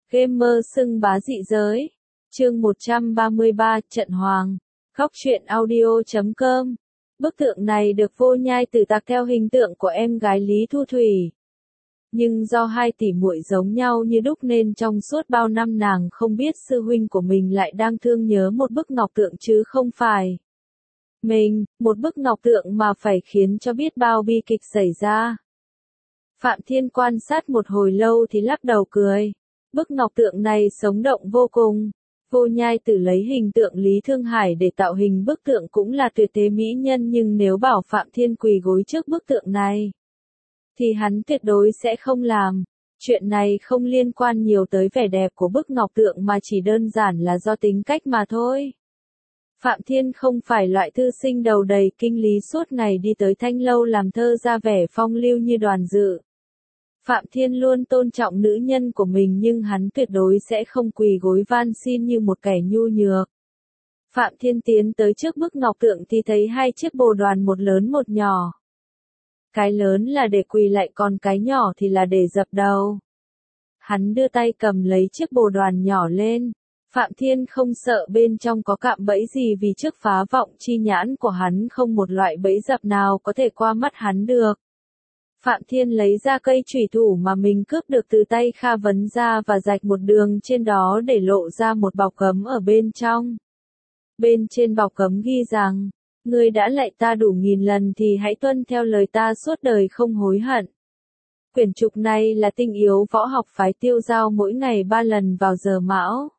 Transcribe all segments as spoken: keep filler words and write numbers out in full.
Gamer xưng bá dị giới. Chương một trăm ba mươi ba, Trận Hoàng. Góc truyện audio chấm com. Bức tượng này được Vô Nhai Tử tạc theo hình tượng của em gái Lý Thu Thủy. Nhưng do hai tỷ muội giống nhau như đúc nên trong suốt bao năm nàng không biết sư huynh của mình lại đang thương nhớ một bức ngọc tượng chứ không phải mình, một bức ngọc tượng mà phải khiến cho biết bao bi kịch xảy ra. Phạm Thiên quan sát một hồi lâu thì lắc đầu cười. Bức ngọc tượng này sống động vô cùng. Vô Nhai Tử lấy hình tượng Lý Thương Hải để tạo hình bức tượng cũng là tuyệt thế mỹ nhân, nhưng nếu bảo Phạm Thiên quỳ gối trước bức tượng này thì hắn tuyệt đối sẽ không làm. Chuyện này không liên quan nhiều tới vẻ đẹp của bức ngọc tượng mà chỉ đơn giản là do tính cách mà thôi. Phạm Thiên không phải loại thư sinh đầu đầy kinh lý suốt ngày đi tới thanh lâu làm thơ ra vẻ phong lưu như Đoàn Dự. Phạm Thiên luôn tôn trọng nữ nhân của mình, nhưng hắn tuyệt đối sẽ không quỳ gối van xin như một kẻ nhu nhược. Phạm Thiên tiến tới trước bức ngọc tượng thì thấy hai chiếc bồ đoàn, một lớn một nhỏ. Cái lớn là để quỳ lạy, còn cái nhỏ thì là để dập đầu. Hắn đưa tay cầm lấy chiếc bồ đoàn nhỏ lên. Phạm Thiên không sợ bên trong có cạm bẫy gì, vì trước phá vọng chi nhãn của hắn không một loại bẫy dập nào có thể qua mắt hắn được. Phạm Thiên lấy ra cây chủy thủ mà mình cướp được từ tay Kha Vấn ra và rạch một đường trên đó để lộ ra một bọc cấm ở bên trong. Bên trên bọc cấm ghi rằng, ngươi đã lạy ta đủ nghìn lần thì hãy tuân theo lời ta suốt đời không hối hận. Quyển trục này là tinh yếu võ học phái Tiêu Giao mỗi ngày ba lần vào giờ Mão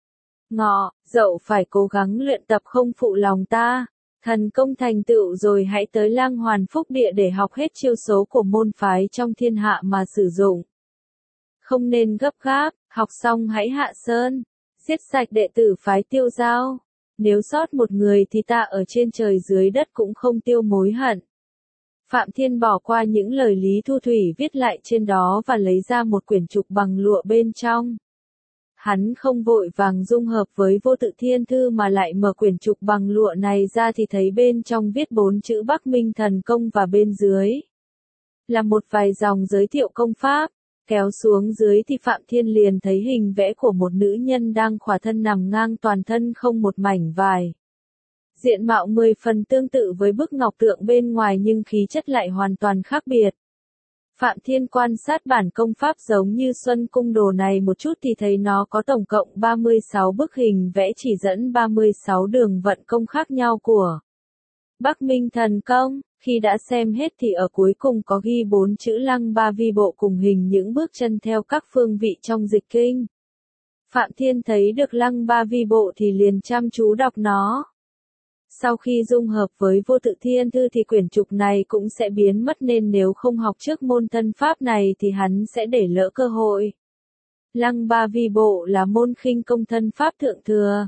Ngọ, Dậu phải cố gắng luyện tập không phụ lòng ta. Thần công thành tựu rồi hãy tới Lang Hoàn Phúc Địa để học hết chiêu số của môn phái trong thiên hạ mà sử dụng. Không nên gấp gáp, học xong hãy hạ sơn, giết sạch đệ tử phái Tiêu Giao. Nếu sót một người thì ta ở trên trời dưới đất cũng không tiêu mối hận. Phạm Thiên bỏ qua những lời Lý Thu Thủy viết lại trên đó và lấy ra một quyển trục bằng lụa bên trong. Hắn không vội vàng dung hợp với Vô Tự Thiên Thư mà lại mở quyển trục bằng lụa này ra thì thấy bên trong viết bốn chữ Bắc Minh Thần Công, và bên dưới là một vài dòng giới thiệu công pháp. Kéo xuống dưới thì Phạm Thiên liền thấy hình vẽ của một nữ nhân đang khỏa thân nằm ngang, toàn thân không một mảnh vải. Diện mạo mười phần tương tự với bức ngọc tượng bên ngoài nhưng khí chất lại hoàn toàn khác biệt. Phạm Thiên quan sát bản công pháp giống như Xuân Cung Đồ này một chút thì thấy nó có tổng cộng ba mươi sáu bức hình vẽ chỉ dẫn ba mươi sáu đường vận công khác nhau của Bắc Minh Thần Công. Khi đã xem hết thì ở cuối cùng có ghi bốn chữ Lăng Ba Vi Bộ cùng hình những bước chân theo các phương vị trong dịch kinh. Phạm Thiên thấy được Lăng Ba Vi Bộ thì liền chăm chú đọc nó. Sau khi dung hợp với Vô Tự Thiên Thư thì quyển trục này cũng sẽ biến mất, nên nếu không học trước môn thân pháp này thì hắn sẽ để lỡ cơ hội. Lăng Ba Vi Bộ là môn khinh công thân pháp thượng thừa.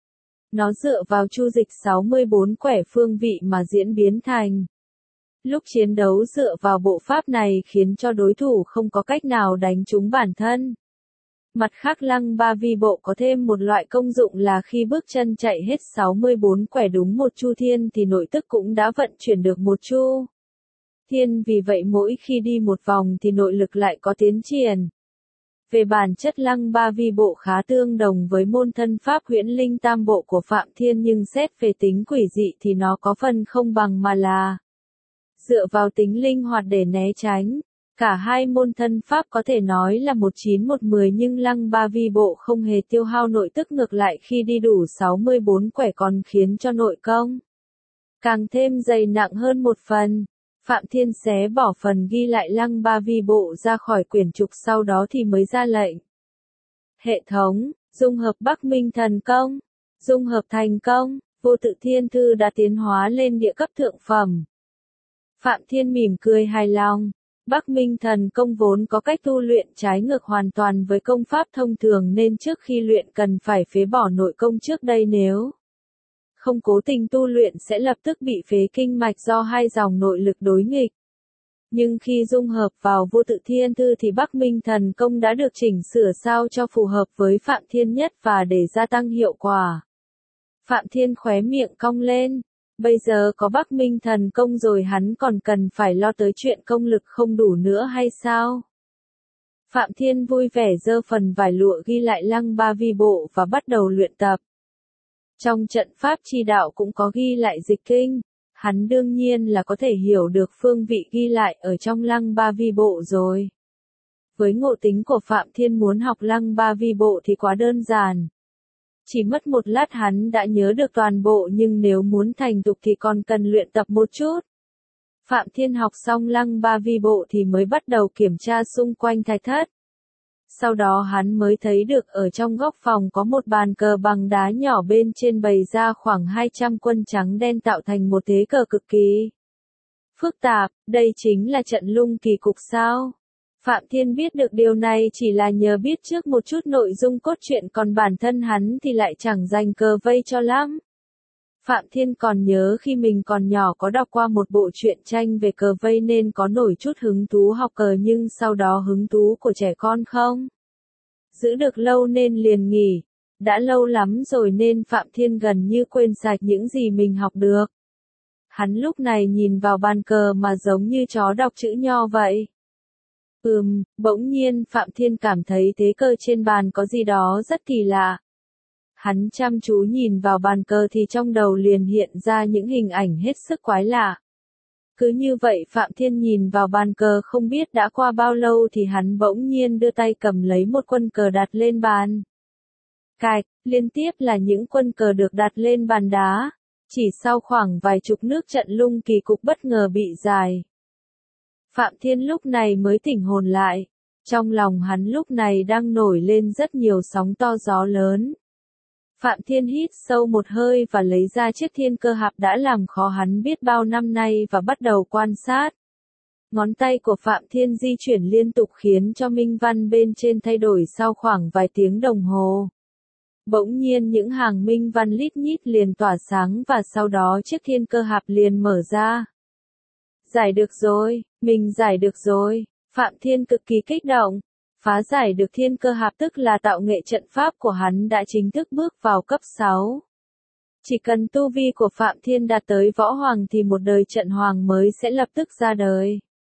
Nó dựa vào chu dịch sáu mươi bốn quẻ phương vị mà diễn biến thành. Lúc chiến đấu dựa vào bộ pháp này khiến cho đối thủ không có cách nào đánh trúng bản thân. Mặt khác, Lăng Ba Vi Bộ có thêm một loại công dụng là khi bước chân chạy hết sáu mươi bốn quẻ đúng một chu thiên thì nội tức cũng đã vận chuyển được một chu thiên, vì vậy mỗi khi đi một vòng thì nội lực lại có tiến triển. Về bản chất, Lăng Ba Vi Bộ khá tương đồng với môn thân pháp Huyễn Linh Tam Bộ của Phạm Thiên, nhưng xét về tính quỷ dị thì nó có phần không bằng mà là dựa vào tính linh hoạt để né tránh. Cả hai môn thân pháp có thể nói là một chín một mười, nhưng Lăng Ba Vi Bộ không hề tiêu hao nội tức, ngược lại khi đi đủ sáu mươi bốn quẻ còn khiến cho nội công càng thêm dày nặng hơn một phần. Phạm Thiên xé bỏ phần ghi lại Lăng Ba Vi Bộ ra khỏi quyển trục, sau đó thì mới ra lệnh. Hệ thống, dung hợp Bắc Minh Thần Công. Dung hợp thành công, Vô Tự Thiên Thư đã tiến hóa lên địa cấp thượng phẩm. Phạm Thiên mỉm cười hài lòng. Bắc Minh Thần Công vốn có cách tu luyện trái ngược hoàn toàn với công pháp thông thường, nên trước khi luyện cần phải phế bỏ nội công trước đây, nếu không cố tình tu luyện sẽ lập tức bị phế kinh mạch do hai dòng nội lực đối nghịch. Nhưng khi dung hợp vào Vô Tự Thiên Thư thì Bắc Minh Thần Công đã được chỉnh sửa sao cho phù hợp với Phạm Thiên nhất và để gia tăng hiệu quả. Phạm Thiên khóe miệng cong lên. Bây giờ có Bắc Minh Thần Công rồi hắn còn cần phải lo tới chuyện công lực không đủ nữa hay sao? Phạm Thiên vui vẻ giơ phần vải lụa ghi lại lăng ba vi bộ và bắt đầu luyện tập. Trong trận pháp chi đạo cũng có ghi lại dịch kinh, hắn đương nhiên là có thể hiểu được phương vị ghi lại ở trong lăng ba vi bộ rồi. Với ngộ tính của Phạm Thiên muốn học lăng ba vi bộ thì quá đơn giản. Chỉ mất một lát hắn đã nhớ được toàn bộ, nhưng nếu muốn thành thục thì còn cần luyện tập một chút. Phạm Thiên học xong lăng ba vi bộ thì mới bắt đầu kiểm tra xung quanh thạch thất. Sau đó hắn mới thấy được ở trong góc phòng có một bàn cờ bằng đá nhỏ, bên trên bày ra khoảng hai trăm quân trắng đen tạo thành một thế cờ cực kỳ phức tạp. Đây chính là trận lung kỳ cục sao? Phạm Thiên biết được điều này chỉ là nhờ biết trước một chút nội dung cốt truyện, còn bản thân hắn thì lại chẳng dành cờ vây cho lắm. Phạm Thiên còn nhớ khi mình còn nhỏ có đọc qua một bộ truyện tranh về cờ vây nên có nổi chút hứng thú học cờ, nhưng sau đó hứng thú của trẻ con không giữ được lâu nên liền nghỉ. Đã lâu lắm rồi nên Phạm Thiên gần như quên sạch những gì mình học được. Hắn lúc này nhìn vào bàn cờ mà giống như chó đọc chữ nho vậy. Ừm, bỗng nhiên Phạm Thiên cảm thấy thế cờ trên bàn có gì đó rất kỳ lạ. Hắn chăm chú nhìn vào bàn cờ thì trong đầu liền hiện ra những hình ảnh hết sức quái lạ. Cứ như vậy Phạm Thiên nhìn vào bàn cờ không biết đã qua bao lâu thì hắn bỗng nhiên đưa tay cầm lấy một quân cờ đặt lên bàn. Cạch, liên tiếp là những quân cờ được đặt lên bàn đá. Chỉ sau khoảng vài chục nước trận lung kỳ cục bất ngờ bị giải. Phạm Thiên lúc này mới tỉnh hồn lại. Trong lòng hắn lúc này đang nổi lên rất nhiều sóng to gió lớn. Phạm Thiên hít sâu một hơi và lấy ra chiếc thiên cơ hạp đã làm khó hắn biết bao năm nay và bắt đầu quan sát. Ngón tay của Phạm Thiên di chuyển liên tục khiến cho minh văn bên trên thay đổi sau khoảng vài tiếng đồng hồ. Bỗng nhiên những hàng minh văn lít nhít liền tỏa sáng và sau đó chiếc thiên cơ hạp liền mở ra. Giải được rồi, mình giải được rồi. Phạm Thiên cực kỳ kích động. Phá giải được thiên cơ hạp tức là tạo nghệ trận pháp của hắn đã chính thức bước vào cấp sáu. Chỉ cần tu vi của Phạm Thiên đạt tới võ hoàng thì một đời trận hoàng mới sẽ lập tức ra đời.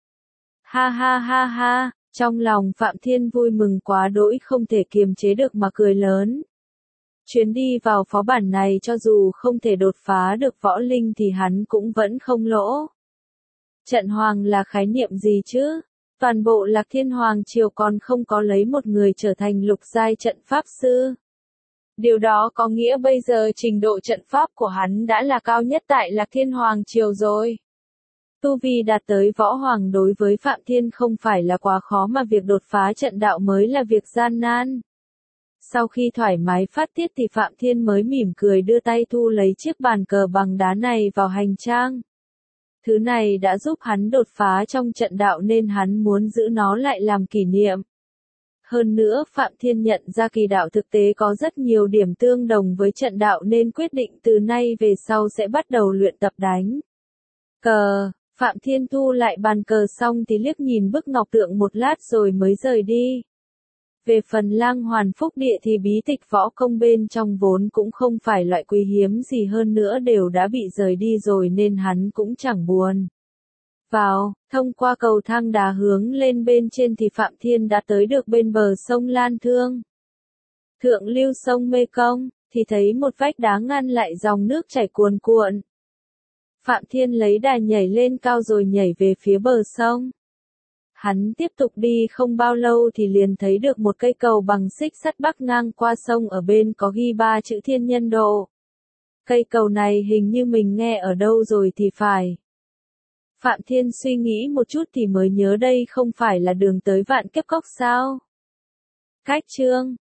Ha ha ha ha, trong lòng Phạm Thiên vui mừng quá đỗi không thể kiềm chế được mà cười lớn. Chuyến đi vào phó bản này cho dù không thể đột phá được võ linh thì hắn cũng vẫn không lỗ. Trận hoàng là khái niệm gì chứ? Toàn bộ Lạc Thiên Hoàng Triều còn không có lấy một người trở thành lục giai trận pháp sư. Điều đó có nghĩa bây giờ trình độ trận pháp của hắn đã là cao nhất tại Lạc Thiên Hoàng Triều rồi. Tu vi đạt tới võ hoàng đối với Phạm Thiên không phải là quá khó mà việc đột phá trận đạo mới là việc gian nan. Sau khi thoải mái phát tiết thì Phạm Thiên mới mỉm cười đưa tay thu lấy chiếc bàn cờ bằng đá này vào hành trang. Thứ này đã giúp hắn đột phá trong trận đạo nên hắn muốn giữ nó lại làm kỷ niệm. Hơn nữa Phạm Thiên nhận ra kỳ đạo thực tế có rất nhiều điểm tương đồng với trận đạo nên quyết định từ nay về sau sẽ bắt đầu luyện tập đánh cờ. Phạm Thiên thu lại bàn cờ xong thì liếc nhìn bức ngọc tượng một lát rồi mới rời đi. Về phần Lang Hoàn Phúc Địa thì bí tịch võ công bên trong vốn cũng không phải loại quý hiếm gì, hơn nữa đều đã bị rời đi rồi nên hắn cũng chẳng buồn. Vào, thông qua cầu thang đá hướng lên bên trên thì Phạm Thiên đã tới được bên bờ sông Lan Thương. Thượng lưu sông Mê Công, thì thấy một vách đá ngăn lại dòng nước chảy cuồn cuộn. Phạm Thiên lấy đà nhảy lên cao rồi nhảy về phía bờ sông. Hắn tiếp tục đi không bao lâu thì liền thấy được một cây cầu bằng xích sắt bắc ngang qua sông, ở bên có ghi ba chữ Thiên Nhân Độ. Cây cầu này hình như mình nghe ở đâu rồi thì phải. Phạm Thiên suy nghĩ một chút thì mới nhớ đây không phải là đường tới Vạn Kiếp Cốc sao? Cách chương